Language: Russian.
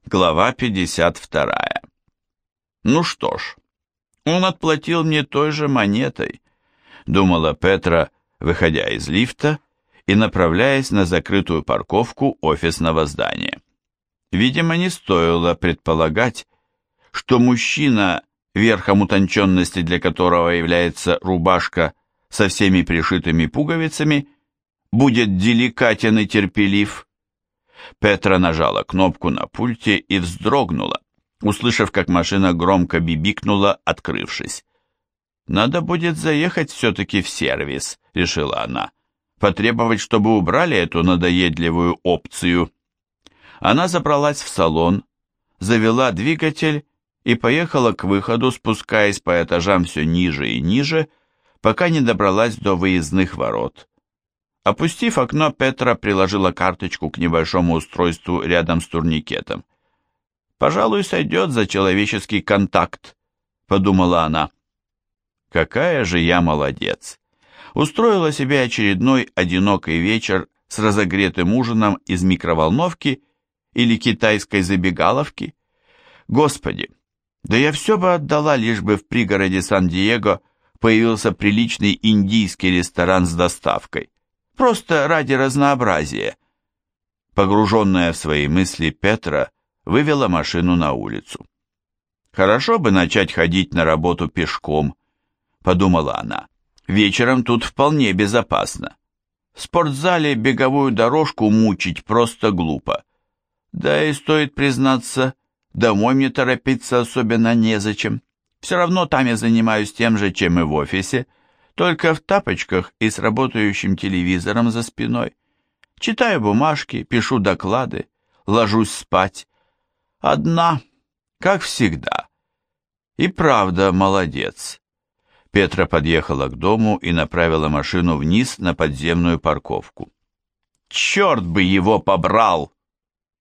Глава 52. Ну что ж, он отплатил мне той же монетой, думала Петра, выходя из лифта и направляясь на закрытую парковку офисного здания. Видимо, не стоило предполагать, что мужчина, верхом утонченности для которого является рубашка со всеми пришитыми пуговицами, будет деликатен и терпелив. Петра нажала кнопку на пульте и вздрогнула, услышав, как машина громко бибикнула, открывшись. «Надо будет заехать все-таки в сервис», — решила она, «потребовать, чтобы убрали эту надоедливую опцию». Она забралась в салон, завела двигатель и поехала к выходу, спускаясь по этажам все ниже и ниже, пока не добралась до выездных ворот. Опустив окно, Петра приложила карточку к небольшому устройству рядом с турникетом. «Пожалуй, сойдет за человеческий контакт», — подумала она. «Какая же я молодец!» Устроила себе очередной одинокий вечер с разогретым ужином из микроволновки или китайской забегаловки. Господи, да я все бы отдала, лишь бы в пригороде Сан-Диего появился приличный индийский ресторан с доставкой. Просто ради разнообразия. Погруженная в свои мысли, Петра вывела машину на улицу. «Хорошо бы начать ходить на работу пешком», — подумала она. «Вечером тут вполне безопасно. В спортзале беговую дорожку мучить просто глупо. Да и стоит признаться, домой мне торопиться особенно незачем. Все равно там я занимаюсь тем же, чем и в офисе, только в тапочках и с работающим телевизором за спиной. Читаю бумажки, пишу доклады, ложусь спать. Одна, как всегда. И правда, молодец». Петра подъехала к дому и направила машину вниз на подземную парковку. «Черт бы его побрал!»